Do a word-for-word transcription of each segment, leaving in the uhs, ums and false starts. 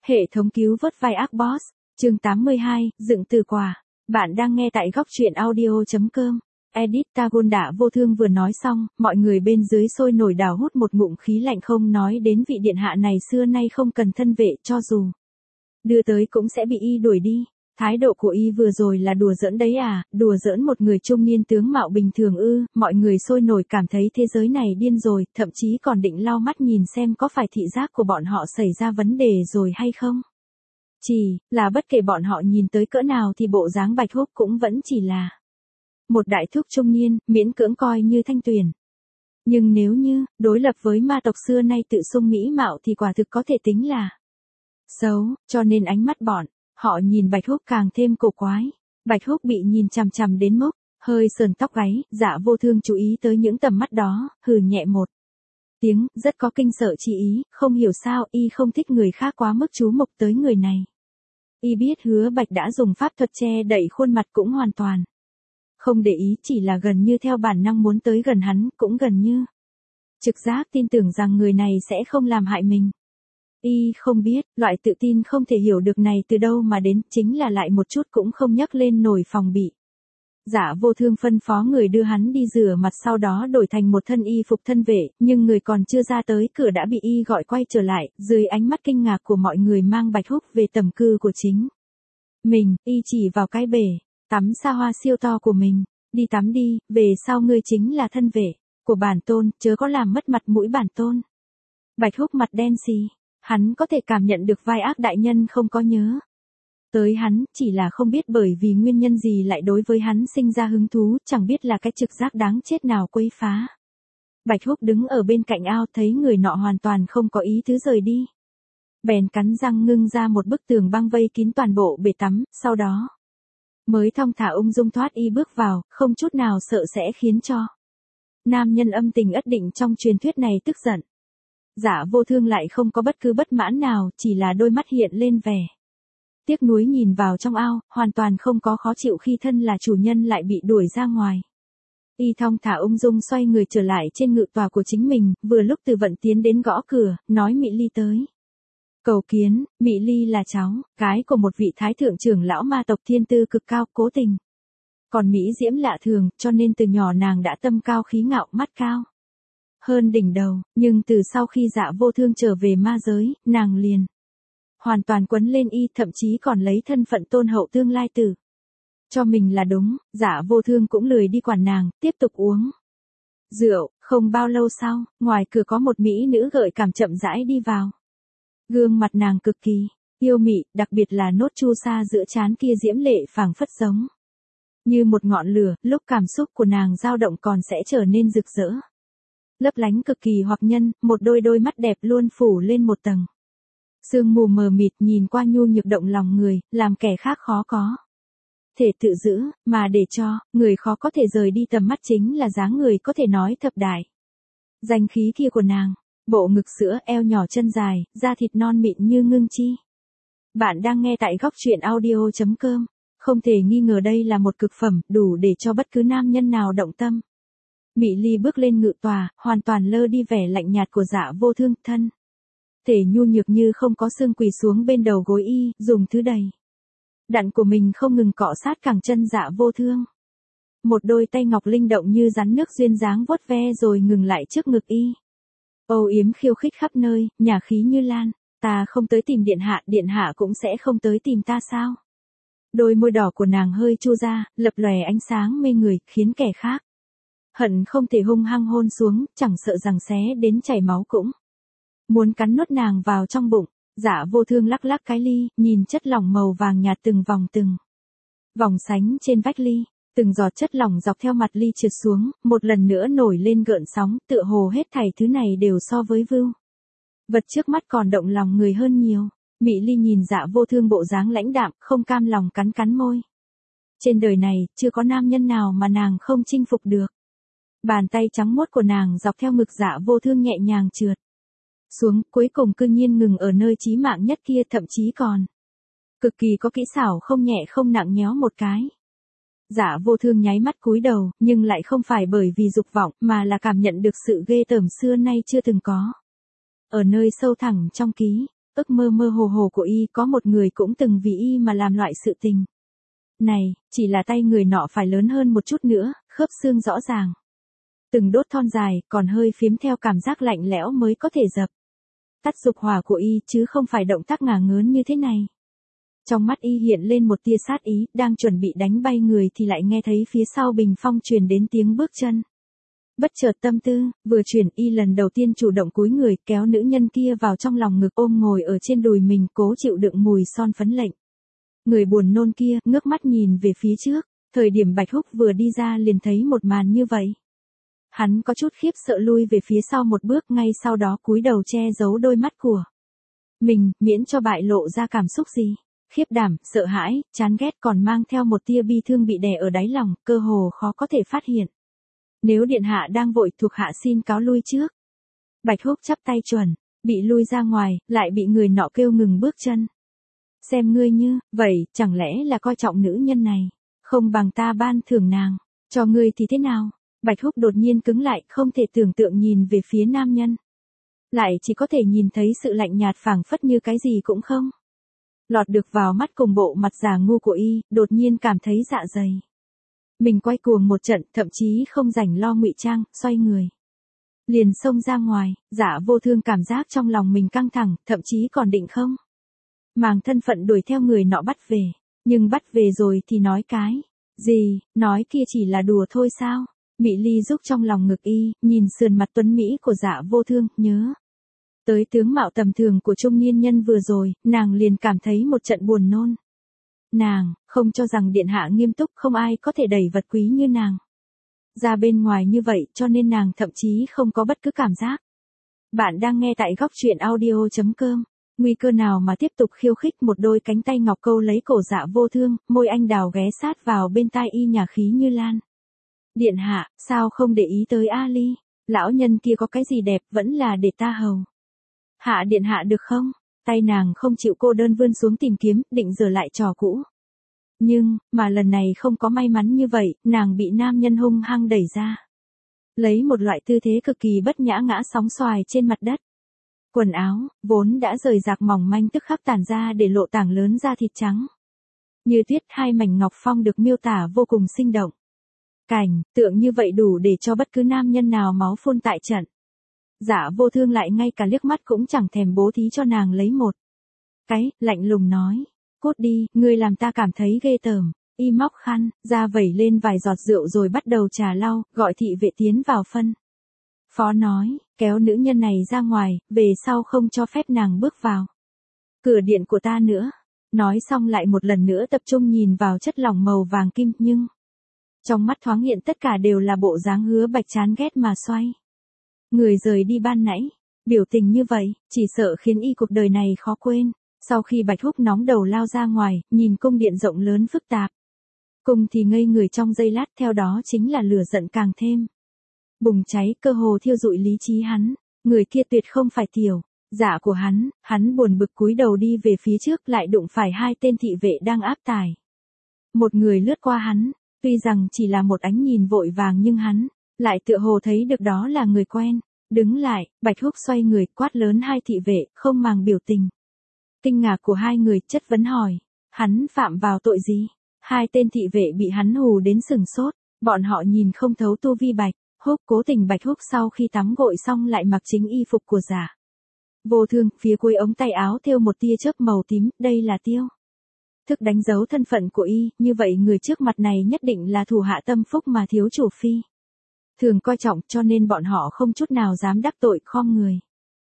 Hệ thống cứu vớt vai ác boss, chương tám mươi hai, dựng từ quả. Bạn đang nghe tại góc truyện audio.com. Edit Tagon đã vô thương vừa nói xong, mọi người bên dưới sôi nổi đào hút một ngụm khí lạnh, không nói đến vị điện hạ này xưa nay không cần thân vệ, cho dù đưa tới cũng sẽ bị y đuổi đi. Thái độ của y vừa rồi là đùa giỡn đấy à, đùa giỡn một người trung niên tướng mạo bình thường ư? Mọi người sôi nổi cảm thấy thế giới này điên rồi, thậm chí còn định lau mắt nhìn xem có phải thị giác của bọn họ xảy ra vấn đề rồi hay không. Chỉ là bất kể bọn họ nhìn tới cỡ nào thì bộ dáng Bạch Húc cũng vẫn chỉ là một đại thúc trung niên, miễn cưỡng coi như thanh tuyển. Nhưng nếu như đối lập với ma tộc xưa nay tự xưng mỹ mạo thì quả thực có thể tính là xấu, cho nên ánh mắt bọn họ nhìn Bạch Húc càng thêm cổ quái. Bạch Húc bị nhìn chằm chằm đến mức hơi sờn tóc gáy, Dạ Vô Thương chú ý tới những tầm mắt đó, hừ nhẹ một tiếng, rất có kinh sợ chi ý, không hiểu sao y không thích người khác quá mức chú mục tới người này. Y biết Hứa Bạch đã dùng pháp thuật che đậy khuôn mặt cũng hoàn toàn không để ý, chỉ là gần như theo bản năng muốn tới gần hắn, cũng gần như trực giác tin tưởng rằng người này sẽ không làm hại mình. Y không biết, loại tự tin không thể hiểu được này từ đâu mà đến, chính là lại một chút cũng không nhắc lên nổi phòng bị. Dạ Vô Thương phân phó người đưa hắn đi rửa mặt, sau đó đổi thành một thân y phục thân vệ, nhưng người còn chưa ra tới cửa đã bị y gọi quay trở lại, dưới ánh mắt kinh ngạc của mọi người mang Bạch Húc về tầm cư của chính mình, y chỉ vào cái bể tắm xa hoa siêu to của mình, đi tắm đi, về sau ngươi chính là thân vệ của bản tôn, chớ có làm mất mặt mũi bản tôn. Bạch Húc mặt đen xì. Hắn có thể cảm nhận được vai ác đại nhân không có nhớ tới hắn, chỉ là không biết bởi vì nguyên nhân gì lại đối với hắn sinh ra hứng thú, chẳng biết là cái trực giác đáng chết nào quấy phá. Bạch Húc đứng ở bên cạnh ao, thấy người nọ hoàn toàn không có ý tứ rời đi, bèn cắn răng ngưng ra một bức tường băng vây kín toàn bộ bể tắm, sau đó mới thong thả ung dung thoát y bước vào, không chút nào sợ sẽ khiến cho nam nhân âm tình ất định trong truyền thuyết này tức giận. Dạ Vô Thương lại không có bất cứ bất mãn nào, chỉ là đôi mắt hiện lên vẻ tiếc nuối nhìn vào trong ao, hoàn toàn không có khó chịu khi thân là chủ nhân lại bị đuổi ra ngoài. Y thong thả ung dung xoay người trở lại trên ngự tòa của chính mình, vừa lúc Từ Vận tiến đến gõ cửa, nói Mị Ly tới cầu kiến. Mị Ly là cháu gái của một vị thái thượng trưởng lão ma tộc thiên tư cực cao, cố tình còn mỹ diễm lạ thường, cho nên từ nhỏ nàng đã tâm cao khí ngạo, mắt cao hơn đỉnh đầu, nhưng từ sau khi Dạ Vô Thương trở về ma giới, nàng liền hoàn toàn quấn lên y, thậm chí còn lấy thân phận tôn hậu tương lai tử cho mình là đúng. Dạ Vô Thương cũng lười đi quản nàng, tiếp tục uống rượu. Không bao lâu sau, ngoài cửa có một mỹ nữ gợi cảm chậm rãi đi vào. Gương mặt nàng cực kỳ yêu mị, đặc biệt là nốt chu sa giữa trán kia diễm lệ phảng phất giống như một ngọn lửa, lúc cảm xúc của nàng dao động còn sẽ trở nên rực rỡ, lấp lánh cực kỳ hoặc nhân, một đôi đôi mắt đẹp luôn phủ lên một tầng sương mù mờ mịt, nhìn qua nhu nhược động lòng người, làm kẻ khác khó có thể tự giữ, mà để cho người khó có thể rời đi tầm mắt chính là dáng người có thể nói thập đại danh khí kia của nàng. Bộ ngực sữa, eo nhỏ chân dài, da thịt non mịn như ngưng chi. Bạn đang nghe tại góc truyện audio.com. Không thể nghi ngờ đây là một cực phẩm, đủ để cho bất cứ nam nhân nào động tâm. Mị Ly bước lên ngự tòa, hoàn toàn lơ đi vẻ lạnh nhạt của Dạ Vô Thương, thân thể nhu nhược như không có xương quỳ xuống bên đầu gối y, dùng thứ đầy đặn của mình không ngừng cọ sát cẳng chân Dạ Vô Thương. Một đôi tay ngọc linh động như rắn nước duyên dáng vuốt ve rồi ngừng lại trước ngực y. Âu yếm khiêu khích khắp nơi, nhả khí như lan. Ta không tới tìm điện hạ, điện hạ cũng sẽ không tới tìm ta sao? Đôi môi đỏ của nàng hơi chua ra, lập lòe ánh sáng mê người, khiến kẻ khác hận không thể hung hăng hôn xuống, chẳng sợ rằng xé đến chảy máu cũng muốn cắn nuốt nàng vào trong bụng. Dạ Vô Thương lắc lắc cái ly, nhìn chất lỏng màu vàng nhạt từng vòng từng vòng sánh trên vách ly. Từng giọt chất lỏng dọc theo mặt ly trượt xuống, một lần nữa nổi lên gợn sóng, tựa hồ hết thảy thứ này đều so với vưu vật trước mắt còn động lòng người hơn nhiều. Mị Ly nhìn Dạ Vô Thương bộ dáng lãnh đạm, không cam lòng cắn cắn môi. Trên đời này, chưa có nam nhân nào mà nàng không chinh phục được. Bàn tay trắng muốt của nàng dọc theo ngực Dạ Vô Thương nhẹ nhàng trượt xuống, cuối cùng cư nhiên ngừng ở nơi chí mạng nhất kia, thậm chí còn cực kỳ có kỹ xảo, không nhẹ không nặng nhéo một cái. Dạ Vô Thương nháy mắt cúi đầu, nhưng lại không phải bởi vì dục vọng, mà là cảm nhận được sự ghê tởm xưa nay chưa từng có. Ở nơi sâu thẳm trong ký ước mơ mơ hồ hồ của y có một người cũng từng vì y mà làm loại sự tình. Này, chỉ là tay người nọ phải lớn hơn một chút nữa, khớp xương rõ ràng. Từng đốt thon dài, còn hơi phiếm theo cảm giác lạnh lẽo mới có thể dập tắt dục hỏa của y, chứ không phải động tác ngả ngớn như thế này. Trong mắt y hiện lên một tia sát ý, đang chuẩn bị đánh bay người thì lại nghe thấy phía sau bình phong truyền đến tiếng bước chân. Bất chợt tâm tư, vừa chuyển y lần đầu tiên chủ động cúi người kéo nữ nhân kia vào trong lòng ngực ôm ngồi ở trên đùi mình cố chịu đựng mùi son phấn lệnh. Người buồn nôn kia ngước mắt nhìn về phía trước, thời điểm Bạch Húc vừa đi ra liền thấy một màn như vậy. Hắn có chút khiếp sợ lui về phía sau một bước, ngay sau đó cúi đầu che giấu đôi mắt của mình, miễn cho bại lộ ra cảm xúc gì. Khiếp đảm, sợ hãi, chán ghét còn mang theo một tia bi thương bị đè ở đáy lòng, cơ hồ khó có thể phát hiện. Nếu điện hạ đang vội, thuộc hạ xin cáo lui trước. Bạch Húc chắp tay chuẩn, bị lui ra ngoài, lại bị người nọ kêu ngừng bước chân. Xem ngươi như, vậy, chẳng lẽ là coi trọng nữ nhân này, không bằng ta ban thưởng nàng, cho ngươi thì thế nào? Bạch Húc đột nhiên cứng lại, không thể tưởng tượng nhìn về phía nam nhân. Lại chỉ có thể nhìn thấy sự lạnh nhạt phảng phất như cái gì cũng không lọt được vào mắt cùng bộ mặt già ngu của y, đột nhiên cảm thấy dạ dày. Mình quay cuồng một trận, thậm chí không rảnh lo ngụy trang, xoay người. Liền xông ra ngoài, Dạ Vô Thương cảm giác trong lòng mình căng thẳng, thậm chí còn định không màng thân phận đuổi theo người nọ bắt về. Nhưng bắt về rồi thì nói cái gì, nói kia chỉ là đùa thôi sao? Mị Ly rúc trong lòng ngực y, nhìn sườn mặt tuấn Mỹ của Dạ Vô Thương, nhớ tới tướng mạo tầm thường của trung niên nhân vừa rồi, nàng liền cảm thấy một trận buồn nôn. Nàng, không cho rằng điện hạ nghiêm túc, không ai có thể đẩy vật quý như nàng ra bên ngoài như vậy, cho nên nàng thậm chí không có bất cứ cảm giác. Bạn đang nghe tại góc truyện audio chấm com. Nguy cơ nào mà tiếp tục khiêu khích, một đôi cánh tay ngọc câu lấy cổ Dạ Vô Thương, môi anh đào ghé sát vào bên tai y nhà khí như lan. Điện hạ, sao không để ý tới A Ly? Lão nhân kia có cái gì đẹp, vẫn là để ta hầu hạ điện hạ được không? Tay nàng không chịu cô đơn vươn xuống tìm kiếm, định giở lại trò cũ. Nhưng, mà lần này không có may mắn như vậy, nàng bị nam nhân hung hăng đẩy ra. Lấy một loại tư thế cực kỳ bất nhã ngã sóng xoài trên mặt đất. Quần áo, vốn đã rời rạc mỏng manh tức khắc tản ra để lộ tảng lớn da thịt trắng. Như tuyết, hai mảnh ngọc phong được miêu tả vô cùng sinh động. Cảnh, tượng như vậy đủ để cho bất cứ nam nhân nào máu phun tại trận. Dạ Vô Thương lại ngay cả liếc mắt cũng chẳng thèm bố thí cho nàng lấy một cái, lạnh lùng nói. Cút đi, ngươi làm ta cảm thấy ghê tởm. Y móc khăn, ra vẩy lên vài giọt rượu rồi bắt đầu trà lau, gọi thị vệ tiến vào phân. Phó nói, kéo nữ nhân này ra ngoài, về sau không cho phép nàng bước vào cửa điện của ta nữa. Nói xong lại một lần nữa tập trung nhìn vào chất lỏng màu vàng kim, nhưng trong mắt thoáng hiện tất cả đều là bộ dáng Hứa Bạch chán ghét mà xoay người rời đi ban nãy. Biểu tình như vậy, chỉ sợ khiến y cuộc đời này khó quên. Sau khi Bạch Húc nóng đầu lao ra ngoài, nhìn cung điện rộng lớn phức tạp. Cùng thì ngây người trong giây lát, theo đó chính là lửa giận càng thêm bùng cháy, cơ hồ thiêu rụi lý trí hắn. Người kia tuyệt không phải tiểu dạ của hắn, hắn buồn bực cúi đầu đi về phía trước, lại đụng phải hai tên thị vệ đang áp tải. Một người lướt qua hắn, tuy rằng chỉ là một ánh nhìn vội vàng nhưng hắn lại tựa hồ thấy được đó là người quen. Đứng lại, Bạch Húc xoay người, quát lớn hai thị vệ, không màng biểu tình kinh ngạc của hai người, chất vấn hỏi. Hắn phạm vào tội gì? Hai tên thị vệ bị hắn hù đến sừng sốt, bọn họ nhìn không thấu tu vi Bạch Húc. Cố tình Bạch Húc sau khi tắm gội xong lại mặc chính y phục của Dạ Vô Thương, phía cuối ống tay áo thêu một tia chớp màu tím, đây là tiêu thức đánh dấu thân phận của y, như vậy người trước mặt này nhất định là thủ hạ tâm phúc mà thiếu chủ phi thường coi trọng, cho nên bọn họ không chút nào dám đắc tội, khom người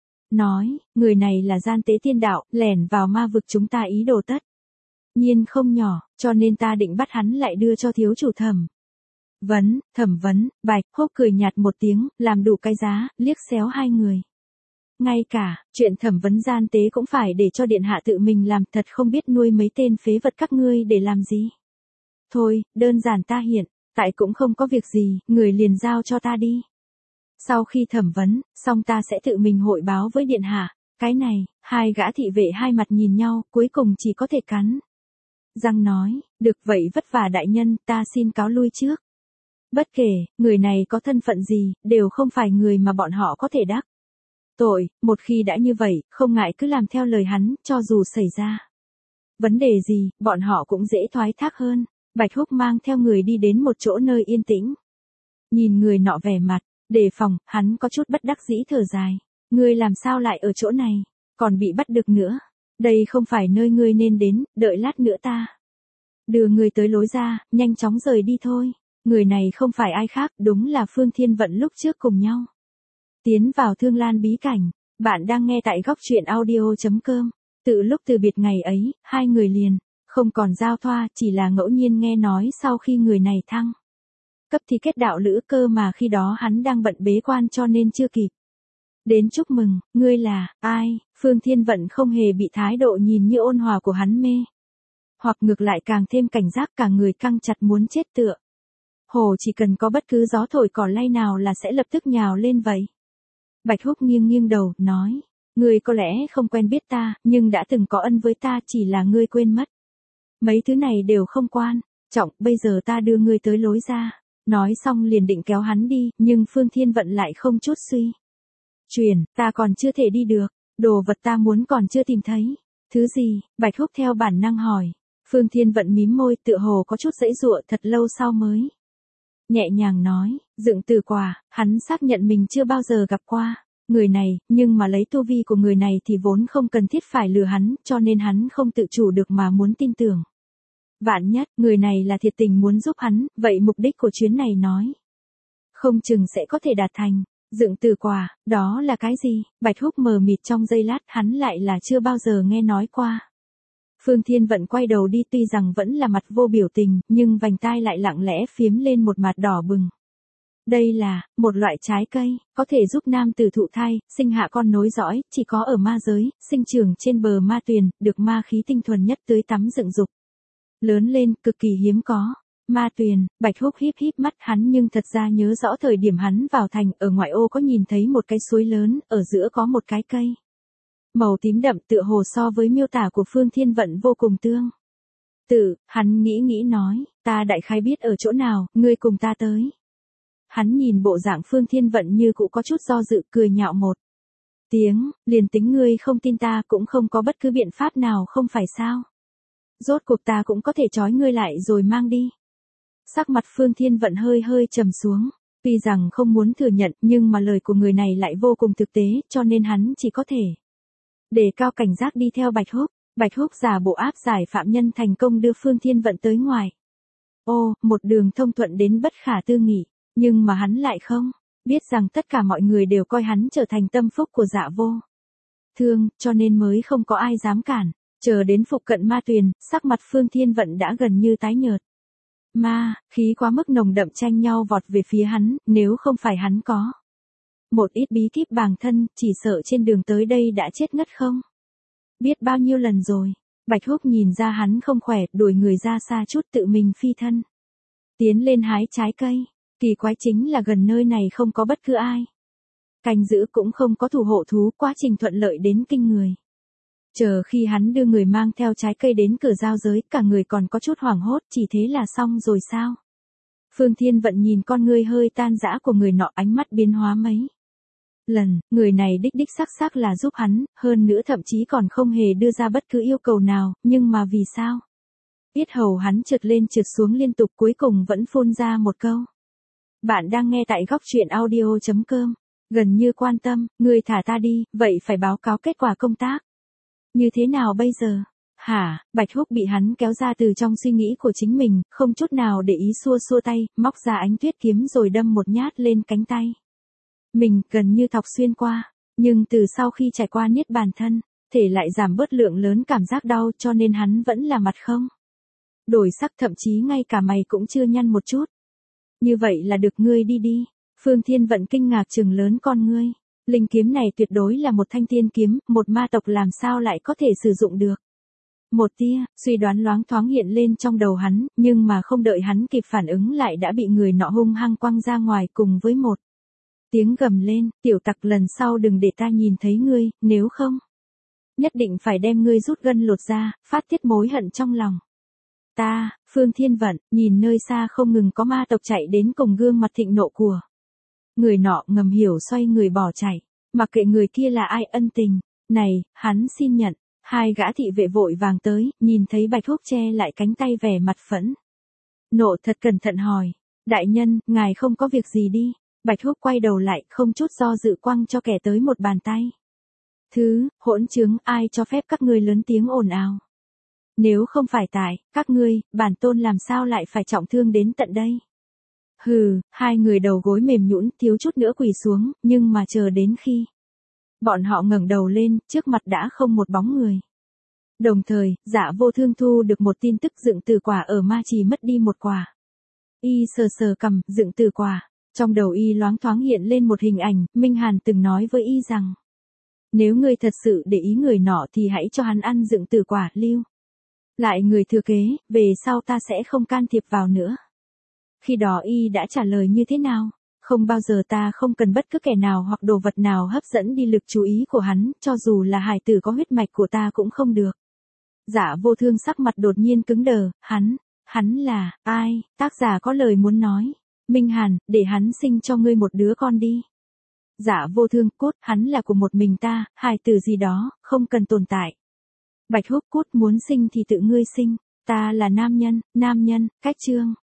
nói, người này là gian tế tiên đạo, lẻn vào ma vực chúng ta ý đồ tất nhiên không nhỏ, cho nên ta định bắt hắn lại đưa cho thiếu chủ thẩm vấn. Thẩm vấn. Bạch Húc cười nhạt một tiếng, làm đủ cái giá, liếc xéo hai người. Ngay cả chuyện thẩm vấn gian tế cũng phải để cho điện hạ tự mình làm, thật không biết nuôi mấy tên phế vật các ngươi để làm gì. Thôi, đơn giản ta hiện tại cũng không có việc gì, người liền giao cho ta đi. Sau khi thẩm vấn xong ta sẽ tự mình hội báo với điện hạ. Cái này, hai gã thị vệ hai mặt nhìn nhau, cuối cùng chỉ có thể cắn răng nói, được vậy vất vả đại nhân, ta xin cáo lui trước. Bất kể người này có thân phận gì, đều không phải người mà bọn họ có thể đắc Tội, một khi đã như vậy, không ngại cứ làm theo lời hắn, cho dù xảy ra vấn đề gì, bọn họ cũng dễ thoái thác hơn. Bạch Húc mang theo người đi đến một chỗ nơi yên tĩnh. Nhìn người nọ vẻ mặt đề phòng, hắn có chút bất đắc dĩ thở dài. Ngươi làm sao lại ở chỗ này, còn bị bắt được nữa. Đây không phải nơi ngươi nên đến, đợi lát nữa ta đưa ngươi tới lối ra, nhanh chóng rời đi thôi. Người này không phải ai khác, đúng là Phương Thiên Vận lúc trước cùng nhau tiến vào Thương Lan bí cảnh. Bạn đang nghe tại góc truyện audio chấm com. Từ lúc từ biệt ngày ấy, hai người liền không còn giao thoa, chỉ là ngẫu nhiên nghe nói sau khi người này thăng cấp thì kết đạo lữ, cơ mà khi đó hắn đang bận bế quan cho nên chưa kịp đến chúc mừng. Ngươi là ai? Phương Thiên Vận không hề bị thái độ nhìn như ôn hòa của hắn mê, hoặc ngược lại càng thêm cảnh giác, cả người căng chặt muốn chết tựa hồ chỉ cần có bất cứ gió thổi cỏ lay nào là sẽ lập tức nhào lên vậy. Bạch Húc nghiêng nghiêng đầu, nói, ngươi có lẽ không quen biết ta, nhưng đã từng có ân với ta, chỉ là ngươi quên mất. Mấy thứ này đều không quan trọng, bây giờ ta đưa ngươi tới lối ra. Nói xong liền định kéo hắn đi, nhưng Phương Thiên Vận lại không chút suy chuyển, ta còn chưa thể đi được, đồ vật ta muốn còn chưa tìm thấy. Thứ gì? Bạch Húc theo bản năng hỏi. Phương Thiên Vận mím môi, tựa hồ có chút giãy giụa, thật lâu sau mới nhẹ nhàng nói, dựng từ quả. Hắn xác nhận mình chưa bao giờ gặp qua người này, nhưng mà lấy tu vi của người này thì vốn không cần thiết phải lừa hắn, cho nên hắn không tự chủ được mà muốn tin tưởng. Vạn nhất, người này là thiệt tình muốn giúp hắn, vậy mục đích của chuyến này nói không chừng sẽ có thể đạt thành. Dựng từ quả, đó là cái gì? Bạch Húc mờ mịt trong giây lát, hắn lại là chưa bao giờ nghe nói qua. Phương Thiên Vận quay đầu đi, tuy rằng vẫn là mặt vô biểu tình, nhưng vành tai lại lặng lẽ phiếm lên một mặt đỏ bừng. Đây là một loại trái cây, có thể giúp nam tử thụ thai, sinh hạ con nối dõi, chỉ có ở ma giới, sinh trưởng trên bờ ma tuyền, được ma khí tinh thuần nhất tưới tắm dựng dục. Lớn lên, cực kỳ hiếm có. Ma tuyền. Bạch Húc híp híp mắt, hắn nhưng thật ra nhớ rõ thời điểm hắn vào thành, ở ngoại ô có nhìn thấy một cái suối lớn, ở giữa có một cái cây màu tím đậm, tựa hồ so với miêu tả của Phương Thiên Vận vô cùng tương tự. Hắn nghĩ nghĩ nói, ta đại khái biết ở chỗ nào, ngươi cùng ta tới. Hắn nhìn bộ dạng Phương Thiên Vận như cũ có chút do dự, cười nhạo một tiếng, liền tính ngươi không tin ta cũng không có bất cứ biện pháp nào, không phải sao? Rốt cuộc ta cũng có thể trói ngươi lại rồi mang đi. Sắc mặt Phương Thiên Vận hơi hơi trầm xuống, tuy rằng không muốn thừa nhận, nhưng mà lời của người này lại vô cùng thực tế, cho nên hắn chỉ có thể đề cao cảnh giác đi theo Bạch Húc. Bạch Húc giả bộ áp giải phạm nhân thành công đưa Phương Thiên Vận tới ngoài. Ô, một đường thông thuận đến bất khả tư nghị, nhưng mà hắn lại không biết rằng tất cả mọi người đều coi hắn trở thành tâm phúc của Dạ Vô Thương, cho nên mới không có ai dám cản. Chờ đến phụ cận ma tuyền, sắc mặt Phương Thiên Vận đã gần như tái nhợt. Ma khí quá mức nồng đậm tranh nhau vọt về phía hắn, nếu không phải hắn có một ít bí kíp bàng thân, chỉ sợ trên đường tới đây đã chết ngất không biết bao nhiêu lần rồi. Bạch Húc nhìn ra hắn không khỏe, đuổi người ra xa chút, tự mình phi thân tiến lên hái trái cây. Kỳ quái chính là gần nơi này không có bất cứ ai canh giữ, cũng không có thủ hộ thú, quá trình thuận lợi đến kinh người. Chờ khi hắn đưa người mang theo trái cây đến cửa giao giới, cả người còn có chút hoảng hốt, chỉ thế là xong rồi sao? Phương Thiên Vận nhìn con ngươi hơi tan rã của người nọ, ánh mắt biến hóa mấy lần. Người này đích đích xác xác là giúp hắn, hơn nữa thậm chí còn không hề đưa ra bất cứ yêu cầu nào, nhưng mà vì sao? Yết hầu hắn trượt lên trượt xuống liên tục, cuối cùng vẫn phun ra một câu. Bạn đang nghe tại góc truyện audio chấm com. Gần như quan tâm, ngươi thả ta đi, vậy phải báo cáo kết quả công tác như thế nào bây giờ? Hả? Bạch Húc bị hắn kéo ra từ trong suy nghĩ của chính mình, không chút nào để ý xua xua tay, móc ra ánh tuyết kiếm rồi đâm một nhát lên cánh tay mình, gần như thọc xuyên qua. Nhưng từ sau khi trải qua niết bàn thân, thể lại giảm bớt lượng lớn cảm giác đau, cho nên hắn vẫn là mặt không đổi sắc, thậm chí ngay cả mày cũng chưa nhăn một chút. Như vậy là được, ngươi đi đi. Phương Thiên Vận kinh ngạc trừng lớn con ngươi. Linh kiếm này tuyệt đối là một thanh tiên kiếm, một ma tộc làm sao lại có thể sử dụng được. Một tia suy đoán loáng thoáng hiện lên trong đầu hắn, nhưng mà không đợi hắn kịp phản ứng lại đã bị người nọ hung hăng quăng ra ngoài, cùng với một tiếng gầm lên, tiểu tặc, lần sau đừng để ta nhìn thấy ngươi, nếu không nhất định phải đem ngươi rút gân lột ra, phát tiết mối hận trong lòng ta. Phương Thiên Vận nhìn nơi xa không ngừng có ma tộc chạy đến, cùng gương mặt thịnh nộ của người nọ, ngầm hiểu xoay người bỏ chạy. Mặc kệ người kia là ai, ân tình này, hắn xin nhận. Hai gã thị vệ vội vàng tới, nhìn thấy Bạch Húc che lại cánh tay vẻ mặt phẫn nộ thật cẩn thận hỏi. Đại nhân, ngài không có việc gì đi. Bạch Húc quay đầu lại, không chút do dự quăng cho kẻ tới một bàn tay. Thứ, hỗn trướng, ai cho phép các ngươi lớn tiếng ồn ào. Nếu không phải tại, các ngươi, bản tôn làm sao lại phải trọng thương đến tận đây. Hừ, hai người đầu gối mềm nhũn, thiếu chút nữa quỳ xuống, nhưng mà chờ đến khi bọn họ ngẩng đầu lên, trước mặt đã không một bóng người. Đồng thời, Dạ Vô Thương thu được một tin tức Dựng Từ Quả ở Ma Trì mất đi một quả. Y sờ sờ cằm, Dựng Từ Quả. Trong đầu Y loáng thoáng hiện lên một hình ảnh, Minh Hàn từng nói với Y rằng, nếu ngươi thật sự để ý người nọ thì hãy cho hắn ăn Dựng Từ Quả, lưu lại người thừa kế, về sau ta sẽ không can thiệp vào nữa. Khi đó Y đã trả lời như thế nào? Không bao giờ, ta không cần bất cứ kẻ nào hoặc đồ vật nào hấp dẫn đi lực chú ý của hắn, cho dù là hài tử có huyết mạch của ta cũng không được. Dạ Vô Thương sắc mặt đột nhiên cứng đờ, hắn, hắn là, ai, tác giả có lời muốn nói. Minh Hàn, để hắn sinh cho ngươi một đứa con đi. Dạ Vô Thương, cốt, hắn là của một mình ta, hài tử gì đó, không cần tồn tại. Bạch Húc, cốt, muốn sinh thì tự ngươi sinh, ta là nam nhân, nam nhân, cách chương.